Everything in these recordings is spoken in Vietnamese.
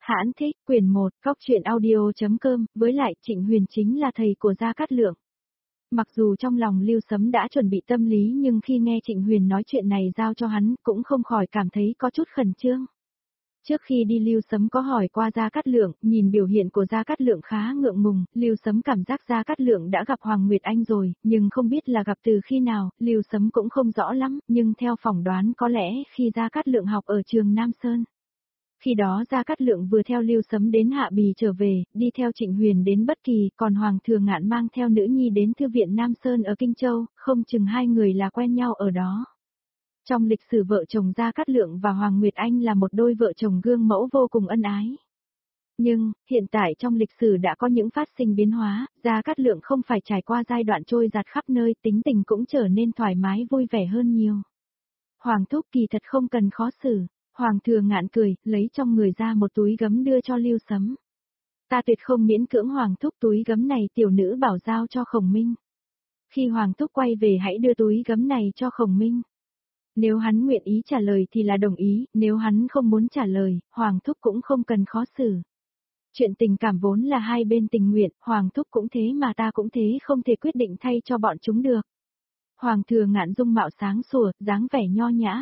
Hãn thích, quyển 1, Góc truyện audio.com, với lại Trịnh Huyền chính là thầy của Gia Cát Lượng. Mặc dù trong lòng Lưu Sấm đã chuẩn bị tâm lý nhưng khi nghe Trịnh Huyền nói chuyện này giao cho hắn cũng không khỏi cảm thấy có chút khẩn trương. Trước khi đi Lưu Sấm có hỏi qua Gia Cát Lượng, nhìn biểu hiện của Gia Cát Lượng khá ngượng ngùng, Lưu Sấm cảm giác Gia Cát Lượng đã gặp Hoàng Nguyệt Anh rồi, nhưng không biết là gặp từ khi nào, Lưu Sấm cũng không rõ lắm, nhưng theo phỏng đoán có lẽ khi Gia Cát Lượng học ở trường Nam Sơn. Khi đó Gia Cát Lượng vừa theo Lưu Sấm đến Hạ Bì trở về, đi theo Trịnh Huyền đến Bất Kỳ, còn Hoàng Thừa Ngạn mang theo nữ nhi đến Thư viện Nam Sơn ở Kinh Châu, không chừng hai người là quen nhau ở đó. Trong lịch sử vợ chồng Gia Cát Lượng và Hoàng Nguyệt Anh là một đôi vợ chồng gương mẫu vô cùng ân ái. Nhưng, hiện tại trong lịch sử đã có những phát sinh biến hóa, Gia Cát Lượng không phải trải qua giai đoạn trôi giạt khắp nơi, tính tình cũng trở nên thoải mái vui vẻ hơn nhiều. Hoàng thúc kỳ thật không cần khó xử. Hoàng Thừa Ngạn cười, lấy trong người ra một túi gấm đưa cho Lưu Sấm. Ta tuyệt không miễn cưỡng Hoàng thúc, túi gấm này tiểu nữ bảo giao cho Khổng Minh. Khi Hoàng thúc quay về hãy đưa túi gấm này cho Khổng Minh. Nếu hắn nguyện ý trả lời thì là đồng ý, nếu hắn không muốn trả lời, Hoàng thúc cũng không cần khó xử. Chuyện tình cảm vốn là hai bên tình nguyện, Hoàng thúc cũng thế mà ta cũng thế, không thể quyết định thay cho bọn chúng được. Hoàng Thừa Ngạn dung mạo sáng sủa, dáng vẻ nho nhã.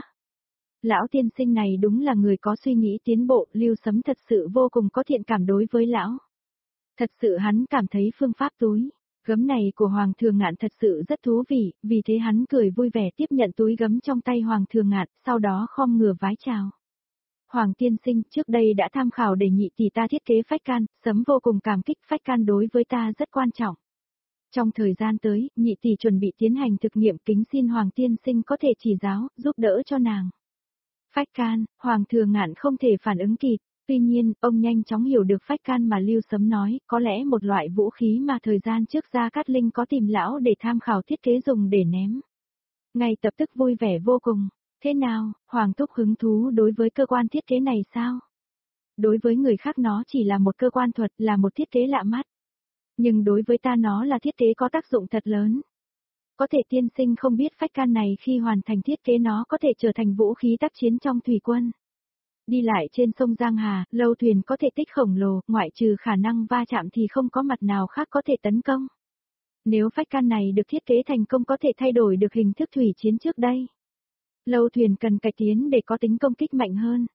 Lão tiên sinh này đúng là người có suy nghĩ tiến bộ, Lưu Sấm thật sự vô cùng có thiện cảm đối với lão. Thật sự hắn cảm thấy phương pháp túi gấm này của Hoàng Thừa Ngạn thật sự rất thú vị, vì thế hắn cười vui vẻ tiếp nhận túi gấm trong tay Hoàng Thừa Ngạn, sau đó khom người vái chào. Hoàng tiên sinh, trước đây đã tham khảo để nhị tỷ ta thiết kế phách can, Sấm vô cùng cảm kích, phách can đối với ta rất quan trọng. Trong thời gian tới, nhị tỷ chuẩn bị tiến hành thực nghiệm, kính xin Hoàng tiên sinh có thể chỉ giáo, giúp đỡ cho nàng. Phách can, Hoàng Thừa Ngạn không thể phản ứng kịp, tuy nhiên, ông nhanh chóng hiểu được phách can mà Lưu Sấm nói, có lẽ một loại vũ khí mà thời gian trước Gia Cát Linh có tìm lão để tham khảo thiết kế dùng để ném. Ngay tập tức vui vẻ vô cùng, thế nào, Hoàng thúc hứng thú đối với cơ quan thiết kế này sao? Đối với người khác nó chỉ là một cơ quan thuật, là một thiết kế lạ mắt. Nhưng đối với ta nó là thiết kế có tác dụng thật lớn. Có thể tiên sinh không biết phách can này khi hoàn thành thiết kế nó có thể trở thành vũ khí tác chiến trong thủy quân. Đi lại trên sông Giang Hà, lâu thuyền có thể tích khổng lồ, ngoại trừ khả năng va chạm thì không có mặt nào khác có thể tấn công. Nếu phách can này được thiết kế thành công có thể thay đổi được hình thức thủy chiến trước đây. Lâu thuyền cần cải tiến để có tính công kích mạnh hơn.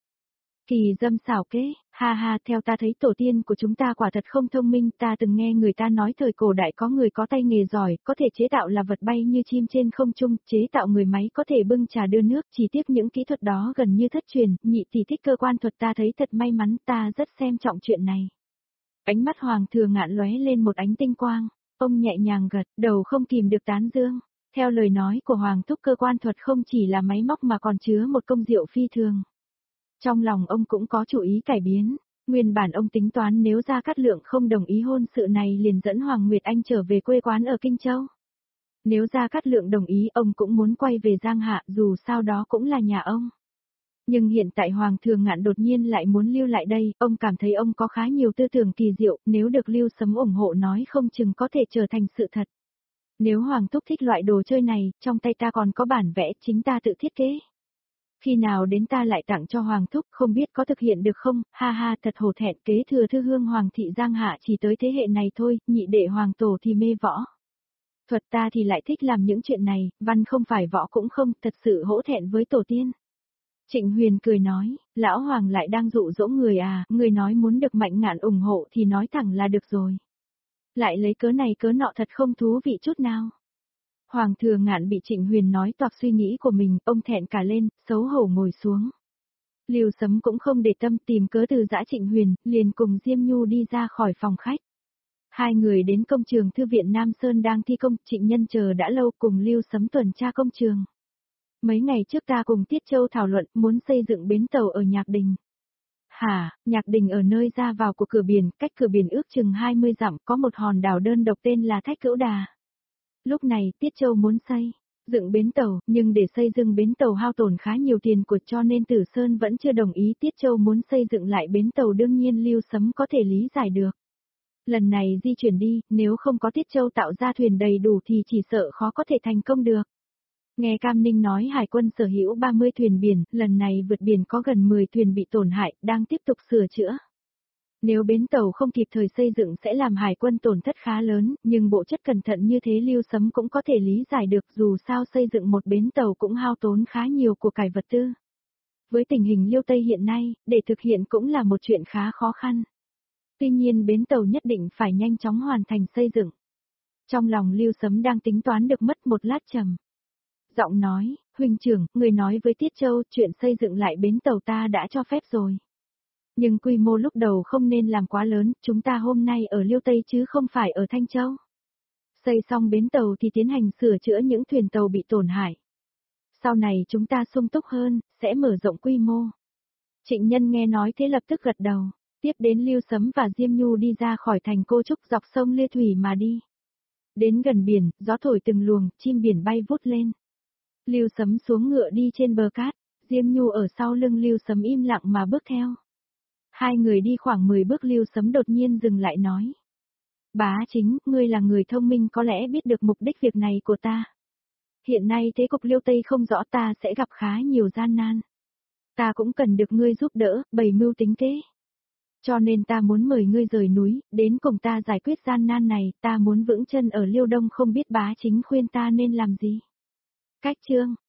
Kỳ dâm xảo kế, ha ha, theo ta thấy tổ tiên của chúng ta quả thật không thông minh, ta từng nghe người ta nói thời cổ đại có người có tay nghề giỏi, có thể chế tạo là vật bay như chim trên không trung, chế tạo người máy có thể bưng trà đưa nước, chỉ tiếc những kỹ thuật đó gần như thất truyền, nhị tỷ thích cơ quan thuật ta thấy thật may mắn, ta rất xem trọng chuyện này. Ánh mắt Hoàng Thừa Ngạn lóe lên một ánh tinh quang, ông nhẹ nhàng gật, đầu không kìm được tán dương. Theo lời nói của Hoàng thúc, cơ quan thuật không chỉ là máy móc mà còn chứa một công diệu phi thường. Trong lòng ông cũng có chủ ý cải biến, nguyên bản ông tính toán nếu Gia Cát Lượng không đồng ý hôn sự này liền dẫn Hoàng Nguyệt Anh trở về quê quán ở Kinh Châu. Nếu Gia Cát Lượng đồng ý ông cũng muốn quay về Giang Hạ, dù sao đó cũng là nhà ông. Nhưng hiện tại Hoàng Thừa Ngạn đột nhiên lại muốn lưu lại đây, ông cảm thấy ông có khá nhiều tư tưởng kỳ diệu, nếu được Lưu Sấm ủng hộ nói không chừng có thể trở thành sự thật. Nếu Hoàng thúc thích loại đồ chơi này, trong tay ta còn có bản vẽ, chính ta tự thiết kế. Khi nào đến ta lại tặng cho Hoàng thúc, không biết có thực hiện được không, ha ha, thật hổ thẹn, kế thừa thư hương Hoàng thị Giang Hạ chỉ tới thế hệ này thôi, nhị đệ Hoàng tổ thì mê võ. Thuật ta thì lại thích làm những chuyện này, văn không phải võ cũng không, thật sự hổ thẹn với tổ tiên. Trịnh Huyền cười nói, lão Hoàng lại đang dụ dỗ người à, người nói muốn được Mạnh Ngạn ủng hộ thì nói thẳng là được rồi. Lại lấy cớ này cớ nọ thật không thú vị chút nào. Hoàng Thừa Ngạn bị Trịnh Huyền nói toạc suy nghĩ của mình, ông thẹn cả lên, xấu hổ ngồi xuống. Lưu Sấm cũng không để tâm tìm cớ từ giã Trịnh Huyền, liền cùng Diêm Nhu đi ra khỏi phòng khách. Hai người đến công trường Thư viện Nam Sơn đang thi công, Trịnh Nhân chờ đã lâu cùng Lưu Sấm tuần tra công trường. Mấy ngày trước ta cùng Tiết Châu thảo luận muốn xây dựng bến tàu ở Nhạc Đình. Hả, Nhạc Đình ở nơi ra vào của cửa biển, cách cửa biển ước chừng 20 dặm có một hòn đảo đơn độc tên là Thách Cữu Đà. Lúc này Tiết Châu muốn dựng bến tàu, nhưng để xây dựng bến tàu hao tổn khá nhiều tiền của cho nên Tử Sơn vẫn chưa đồng ý. Tiết Châu muốn xây dựng lại bến tàu đương nhiên Lưu Sấm có thể lý giải được. Lần này di chuyển đi, nếu không có Tiết Châu tạo ra thuyền đầy đủ thì chỉ sợ khó có thể thành công được. Nghe Cam Ninh nói Hải quân sở hữu 30 thuyền biển, lần này vượt biển có gần 10 thuyền bị tổn hại, đang tiếp tục sửa chữa. Nếu bến tàu không kịp thời xây dựng sẽ làm hải quân tổn thất khá lớn, nhưng bộ chất cẩn thận như thế Lưu Sấm cũng có thể lý giải được, dù sao xây dựng một bến tàu cũng hao tốn khá nhiều của cải vật tư. Với tình hình Liêu Tây hiện nay, để thực hiện cũng là một chuyện khá khó khăn. Tuy nhiên bến tàu nhất định phải nhanh chóng hoàn thành xây dựng. Trong lòng Lưu Sấm đang tính toán được mất một lát trầm. Giọng nói, huynh trưởng, người nói với Tiết Châu chuyện xây dựng lại bến tàu ta đã cho phép rồi. Nhưng quy mô lúc đầu không nên làm quá lớn, chúng ta hôm nay ở Liêu Tây chứ không phải ở Thanh Châu. Xây xong bến tàu thì tiến hành sửa chữa những thuyền tàu bị tổn hại. Sau này chúng ta sung túc hơn, sẽ mở rộng quy mô. Trịnh Nhân nghe nói thế lập tức gật đầu, tiếp đến Lưu Sấm và Diêm Nhu đi ra khỏi thành Cô Trúc dọc sông Lê Thủy mà đi. Đến gần biển, gió thổi từng luồng, chim biển bay vút lên. Lưu Sấm xuống ngựa đi trên bờ cát, Diêm Nhu ở sau lưng Lưu Sấm im lặng mà bước theo. Hai người đi khoảng 10 bước Lưu Sấm đột nhiên dừng lại nói. Bá Chính, ngươi là người thông minh có lẽ biết được mục đích việc này của ta. Hiện nay thế cục Liêu Tây không rõ ta sẽ gặp khá nhiều gian nan. Ta cũng cần được ngươi giúp đỡ, bày mưu tính kế. Cho nên ta muốn mời ngươi rời núi, đến cùng ta giải quyết gian nan này, ta muốn vững chân ở Liêu Đông không biết Bá Chính khuyên ta nên làm gì. Cách chương